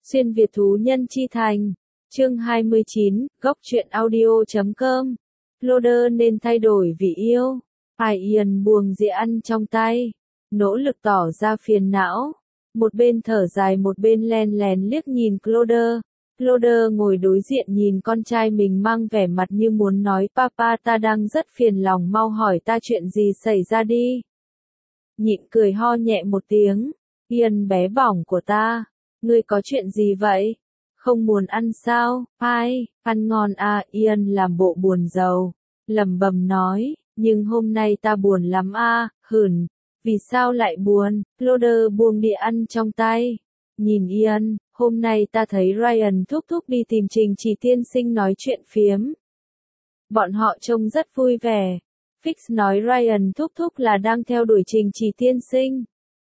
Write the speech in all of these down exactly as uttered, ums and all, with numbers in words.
Xuyên Việt thú nhân chi thành. Chương hai mươi chín, góc truyện audio chấm com. Cloder nên thay đổi vì yêu. Ai Ian buông dĩa ăn trong tay, nỗ lực tỏ ra phiền não. Một bên thở dài một bên len lén liếc nhìn Cloder. Cloder ngồi đối diện nhìn con trai mình mang vẻ mặt như muốn nói papa ta đang rất phiền lòng, mau hỏi ta chuyện gì xảy ra đi. Nhịn cười ho nhẹ một tiếng. Ian bé bỏng của ta, ngươi có chuyện gì vậy? Không muốn ăn sao? Ai, ăn ngon à? Ian làm bộ buồn rầu, lẩm bẩm nói, nhưng hôm nay ta buồn lắm à, hửn. Vì sao lại buồn? Cloder buông đĩa ăn trong tay, nhìn Ian, hôm nay ta thấy Ryan thúc thúc đi tìm Trình Chỉ tiên sinh nói chuyện phiếm. Bọn họ trông rất vui vẻ. Fix nói Ryan thúc thúc là đang theo đuổi Trình Chỉ tiên sinh.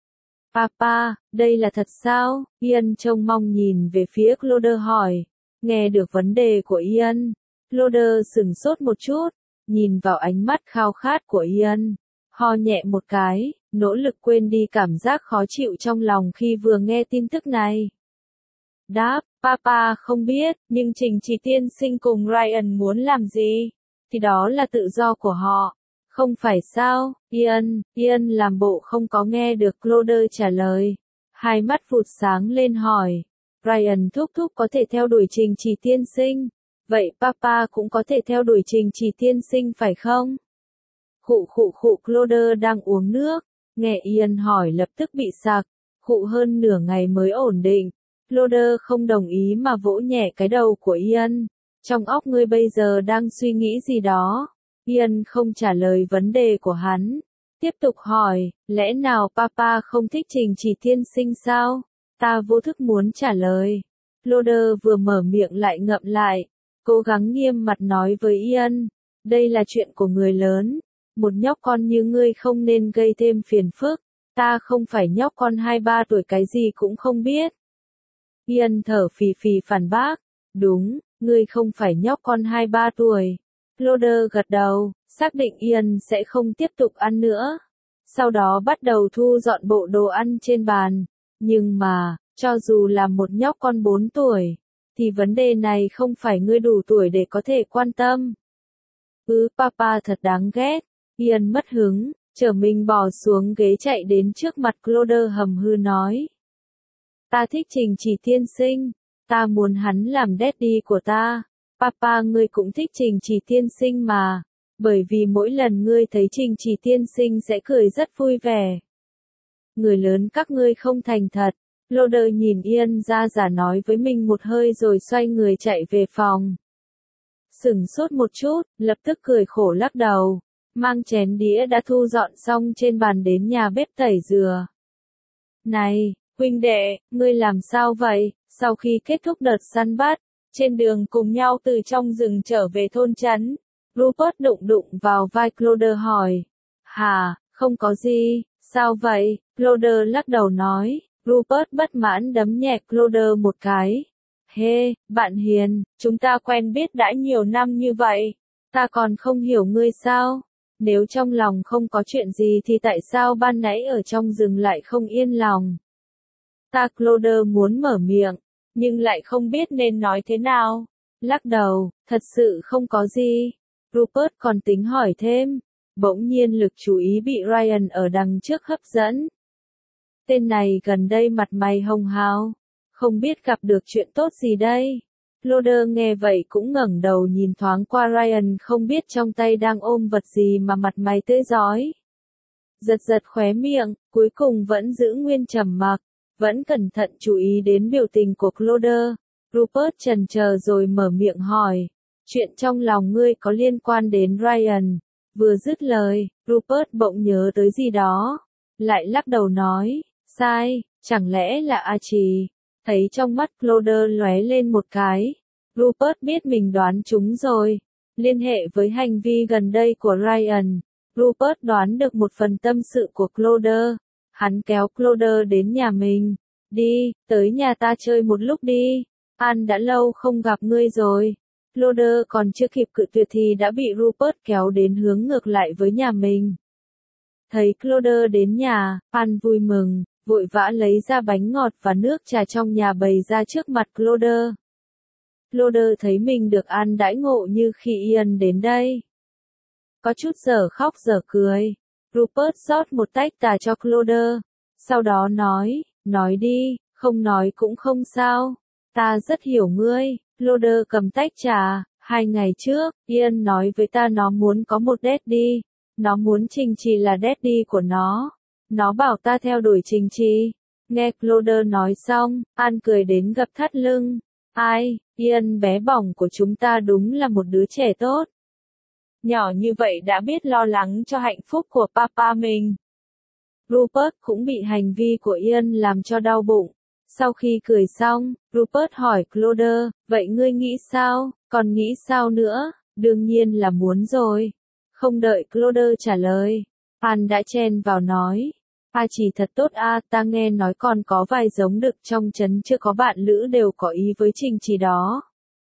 Papa, đây là thật sao? Ian trông mong nhìn về phía Cloder hỏi. Nghe được vấn đề của Ian, Cloder sửng sốt một chút, nhìn vào ánh mắt khao khát của Ian, ho nhẹ một cái, nỗ lực quên đi cảm giác khó chịu trong lòng khi vừa nghe tin tức này. Đáp, Papa không biết, nhưng Trình Chỉ tiên sinh cùng Ryan muốn làm gì, thì đó là tự do của họ. Không phải sao? Ian, Ian làm bộ không có nghe được Cloder trả lời. Hai mắt vụt sáng lên hỏi. Ryan thúc thúc có thể theo đuổi Trình Chỉ tiên sinh. Vậy Papa cũng có thể theo đuổi Trình Chỉ tiên sinh phải không? Khụ khụ khụ Cloder đang uống nước. Nghe Ian hỏi lập tức bị sặc. Khụ hơn nửa ngày mới ổn định. Cloder không đồng ý mà vỗ nhẹ cái đầu của Ian. Trong óc ngươi bây giờ đang suy nghĩ gì đó? Ian không trả lời vấn đề của hắn. Tiếp tục hỏi, lẽ nào Papa không thích Trình Chỉ tiên sinh sao? Ta vô thức muốn trả lời. Cloder vừa mở miệng lại ngậm lại, cố gắng nghiêm mặt nói với Ian. Đây là chuyện của người lớn. Một nhóc con như ngươi không nên gây thêm phiền phức. Ta không phải nhóc con hai ba tuổi cái gì cũng không biết. Ian thở phì phì phản bác. Đúng, ngươi không phải nhóc con hai ba tuổi. Cloder gật đầu, xác định Ian sẽ không tiếp tục ăn nữa. Sau đó bắt đầu thu dọn bộ đồ ăn trên bàn. Nhưng mà, cho dù là một nhóc con bốn tuổi, thì vấn đề này không phải ngươi đủ tuổi để có thể quan tâm. Ừ, Papa thật đáng ghét. Ian mất hứng, trở mình bò xuống ghế chạy đến trước mặt Cloder hầm hư nói. Ta thích Trình Chỉ tiên sinh, ta muốn hắn làm daddy của ta. Papa ngươi cũng thích Trình Chỉ tiên sinh mà, bởi vì mỗi lần ngươi thấy Trình Chỉ tiên sinh sẽ cười rất vui vẻ. Người lớn các ngươi không thành thật. Cloder nhìn Ian ra giả nói với mình một hơi rồi xoay người chạy về phòng. Sửng sốt một chút, lập tức cười khổ lắc đầu, mang chén đĩa đã thu dọn xong trên bàn đến nhà bếp tẩy dừa. Này, huynh đệ, ngươi làm sao vậy? Sau khi kết thúc đợt săn bắt, trên đường cùng nhau từ trong rừng trở về thôn trấn, Rupert đụng đụng vào vai Cloder hỏi. Hà, không có gì, sao vậy? Cloder lắc đầu nói. Rupert bất mãn đấm nhẹ Cloder một cái. Hê, hey, bạn hiền, chúng ta quen biết đã nhiều năm như vậy, ta còn không hiểu ngươi sao? Nếu trong lòng không có chuyện gì thì tại sao ban nãy ở trong rừng lại không yên lòng? Ta Cloder muốn mở miệng, nhưng lại không biết nên nói thế nào. Lắc đầu, thật sự không có gì. Rupert còn tính hỏi thêm. Bỗng nhiên lực chú ý bị Ryan ở đằng trước hấp dẫn. Tên này gần đây mặt mày hồng hào, không biết gặp được chuyện tốt gì đây. Cloder nghe vậy cũng ngẩng đầu nhìn thoáng qua Ryan, không biết trong tay đang ôm vật gì mà mặt mày tươi rói. Giật giật khóe miệng, cuối cùng vẫn giữ nguyên trầm mặc, vẫn cẩn thận chú ý đến biểu tình của Cloder. Rupert chần chờ rồi mở miệng hỏi, chuyện trong lòng ngươi có liên quan đến Ryan? Vừa dứt lời, Rupert bỗng nhớ tới gì đó, lại lắc đầu nói, sai, chẳng lẽ là Archie? Thấy trong mắt Cloder lóe lên một cái, Rupert biết mình đoán trúng rồi. Liên hệ với hành vi gần đây của Ryan, Rupert đoán được một phần tâm sự của Cloder. Hắn kéo Cloder đến nhà mình. Đi, tới nhà ta chơi một lúc đi. An đã lâu không gặp ngươi rồi. Cloder còn chưa kịp cự tuyệt thì đã bị Rupert kéo đến hướng ngược lại với nhà mình. Thấy Cloder đến nhà, An vui mừng, vội vã lấy ra bánh ngọt và nước trà trong nhà bày ra trước mặt Cloder. Cloder thấy mình được ăn đãi ngộ như khi Ian đến đây. Có chút dở khóc dở cười. Rupert rót một tách trà cho Cloder. Sau đó nói, nói đi, không nói cũng không sao. Ta rất hiểu ngươi. Cloder cầm tách trà. Hai ngày trước, Ian nói với ta nó muốn có một daddy. Nó muốn Trình Trì là daddy của nó. Nó bảo ta theo đuổi Trình Trì. Nghe Cloder nói xong, An cười đến gập thắt lưng. Ai, Ian bé bỏng của chúng ta đúng là một đứa trẻ tốt. Nhỏ như vậy đã biết lo lắng cho hạnh phúc của papa mình. Rupert cũng bị hành vi của Ian làm cho đau bụng. Sau khi cười xong, Rupert hỏi Cloder, vậy ngươi nghĩ sao, còn nghĩ sao nữa? Đương nhiên là muốn rồi. Không đợi Cloder trả lời, An đã chen vào nói. A Chỉ thật tốt a, ta nghe nói còn có vài giống đực trong trấn chưa có bạn lữ đều có ý với Trình Trì đó.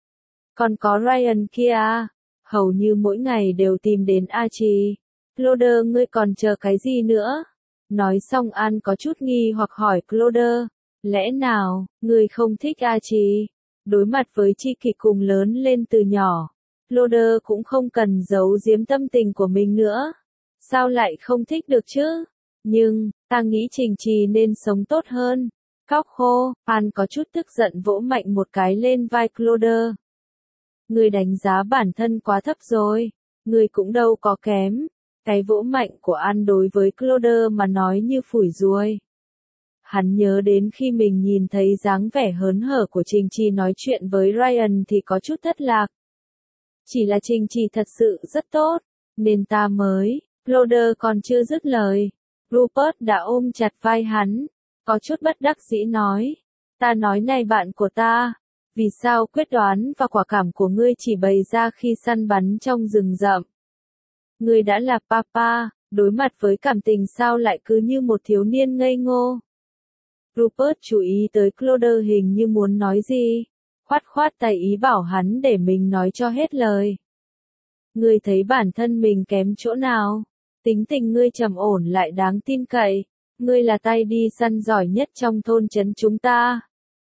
Còn có Ryan kia, hầu như mỗi ngày đều tìm đến A Chỉ. Cloder ngươi còn chờ cái gì nữa? Nói xong An có chút nghi hoặc hỏi Cloder, lẽ nào, ngươi không thích A Chỉ? Đối mặt với tri kỷ cùng lớn lên từ nhỏ, Cloder cũng không cần giấu giếm tâm tình của mình nữa. Sao lại không thích được chứ? Nhưng, ta nghĩ Trình Trì nên sống tốt hơn. Khóc khô, An có chút tức giận vỗ mạnh một cái lên vai Cloder. Ngươi đánh giá bản thân quá thấp rồi. Ngươi cũng đâu có kém. Cái vỗ mạnh của An đối với Cloder mà nói như phủi ruồi. Hắn nhớ đến khi mình nhìn thấy dáng vẻ hớn hở của Trình Trì nói chuyện với Ryan thì có chút thất lạc. Chỉ là Trình Trì thật sự rất tốt, nên ta mới, Cloder còn chưa dứt lời. Rupert đã ôm chặt vai hắn, có chút bất đắc dĩ nói. Ta nói này bạn của ta, vì sao quyết đoán và quả cảm của ngươi chỉ bày ra khi săn bắn trong rừng rậm? Ngươi đã là papa, đối mặt với cảm tình sao lại cứ như một thiếu niên ngây ngô? Rupert chú ý tới Cloder hình như muốn nói gì, khoát khoát tay ý bảo hắn để mình nói cho hết lời. Ngươi thấy bản thân mình kém chỗ nào? Tính tình ngươi trầm ổn lại đáng tin cậy. Ngươi là tay đi săn giỏi nhất trong thôn trấn chúng ta.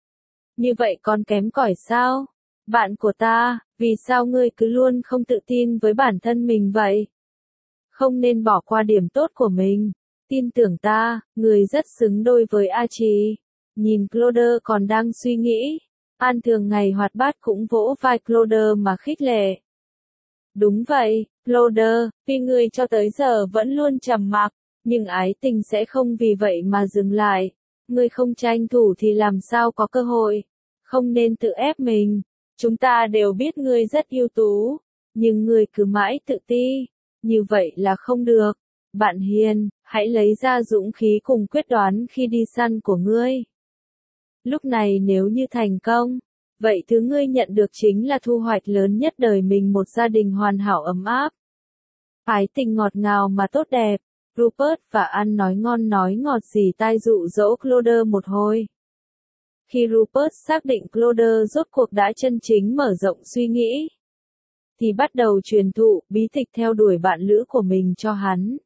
Như vậy còn kém cỏi sao? Bạn của ta, vì sao ngươi cứ luôn không tự tin với bản thân mình vậy? Không nên bỏ qua điểm tốt của mình. Tin tưởng ta, ngươi rất xứng đôi với A Chỉ. Nhìn Cloder còn đang suy nghĩ. An thường ngày hoạt bát cũng vỗ vai Cloder mà khích lệ. Đúng vậy, Cloder, vì ngươi cho tới giờ vẫn luôn trầm mặc, nhưng ái tình sẽ không vì vậy mà dừng lại. Ngươi không tranh thủ thì làm sao có cơ hội. Không nên tự ép mình. Chúng ta đều biết ngươi rất ưu tú, nhưng ngươi cứ mãi tự ti. Như vậy là không được. Bạn hiền, hãy lấy ra dũng khí cùng quyết đoán khi đi săn của ngươi. Lúc này nếu như thành công, vậy thứ ngươi nhận được chính là thu hoạch lớn nhất đời mình, một gia đình hoàn hảo ấm áp. Ái tình ngọt ngào mà tốt đẹp. Rupert và An nói ngon nói ngọt dì tai dụ dỗ Cloder một hồi. Khi Rupert xác định Cloder rốt cuộc đã chân chính mở rộng suy nghĩ, thì bắt đầu truyền thụ bí tịch theo đuổi bạn lữ của mình cho hắn.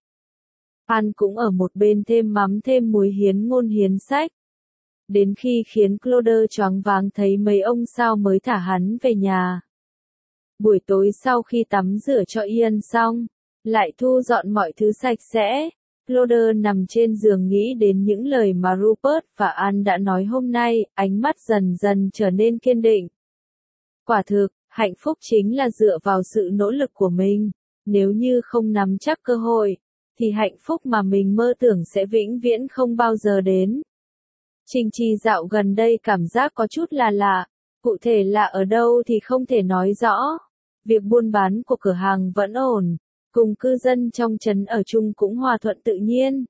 An cũng ở một bên thêm mắm thêm muối hiến ngôn hiến sách. Đến khi khiến Cloder choáng váng thấy mấy ông sao mới thả hắn về nhà. Buổi tối sau khi tắm rửa cho Ian xong, lại thu dọn mọi thứ sạch sẽ, Cloder nằm trên giường nghĩ đến những lời mà Rupert và An đã nói hôm nay, ánh mắt dần dần trở nên kiên định. Quả thực, hạnh phúc chính là dựa vào sự nỗ lực của mình. Nếu như không nắm chắc cơ hội, thì hạnh phúc mà mình mơ tưởng sẽ vĩnh viễn không bao giờ đến. Trình Trì dạo gần đây cảm giác có chút là lạ, cụ thể là ở đâu thì không thể nói rõ. Việc buôn bán của cửa hàng vẫn ổn, cùng cư dân trong trấn ở chung cũng hòa thuận tự nhiên.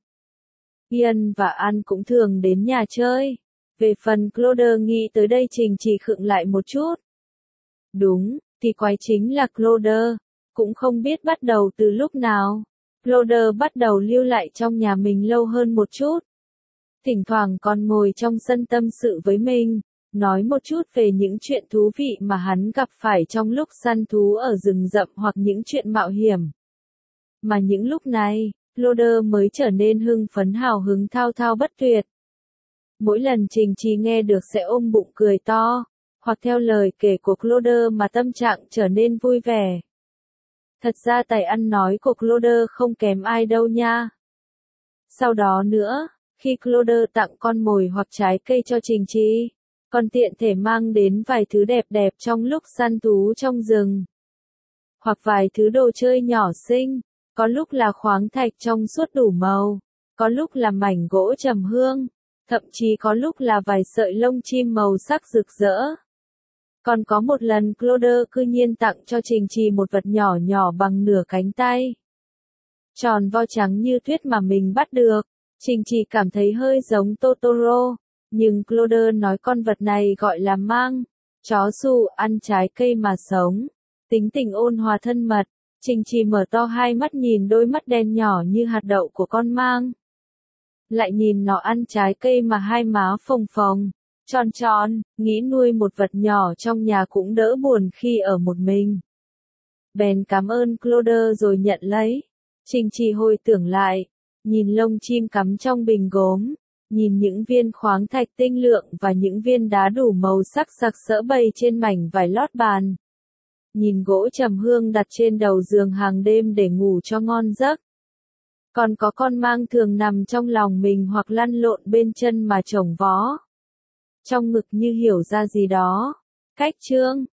Ian và An cũng thường đến nhà chơi. Về phần Cloder nghĩ tới đây Trình Trì khựng lại một chút. Đúng, thì quái chính là Cloder, cũng không biết bắt đầu từ lúc nào. Cloder bắt đầu lưu lại trong nhà mình lâu hơn một chút. Thỉnh thoảng còn ngồi trong sân tâm sự với mình, nói một chút về những chuyện thú vị mà hắn gặp phải trong lúc săn thú ở rừng rậm hoặc những chuyện mạo hiểm. Mà những lúc này, Cloder mới trở nên hưng phấn hào hứng thao thao bất tuyệt. Mỗi lần Trình Trì nghe được sẽ ôm bụng cười to, hoặc theo lời kể của Claude mà tâm trạng trở nên vui vẻ. Thật ra tài ăn nói của Claude không kém ai đâu nha. Sau đó nữa, khi Claude tặng con mồi hoặc trái cây cho Trình Trì, còn tiện thể mang đến vài thứ đẹp đẹp trong lúc săn thú trong rừng. Hoặc vài thứ đồ chơi nhỏ xinh, có lúc là khoáng thạch trong suốt đủ màu, có lúc là mảnh gỗ trầm hương, thậm chí có lúc là vài sợi lông chim màu sắc rực rỡ. Còn có một lần Claude cư nhiên tặng cho Trình Trì một vật nhỏ nhỏ bằng nửa cánh tay. Tròn vo trắng như tuyết mà mình bắt được, Trình Trì cảm thấy hơi giống Totoro, nhưng Claude nói con vật này gọi là mang, chó su ăn trái cây mà sống, tính tình ôn hòa thân mật. Trình Trì mở to hai mắt nhìn đôi mắt đen nhỏ như hạt đậu của con mang. Lại nhìn nó ăn trái cây mà hai má phồng phồng, tròn tròn, nghĩ nuôi một vật nhỏ trong nhà cũng đỡ buồn khi ở một mình. Bèn cảm ơn Claude rồi nhận lấy. Trình Trì hồi tưởng lại, nhìn lông chim cắm trong bình gốm, nhìn những viên khoáng thạch tinh lượng và những viên đá đủ màu sắc sặc sỡ bày trên mảnh vải lót bàn. Nhìn gỗ trầm hương đặt trên đầu giường hàng đêm để ngủ cho ngon giấc. Còn có con mang thường nằm trong lòng mình hoặc lăn lộn bên chân mà chổng vó. Trong ngực như hiểu ra gì đó. Cách chương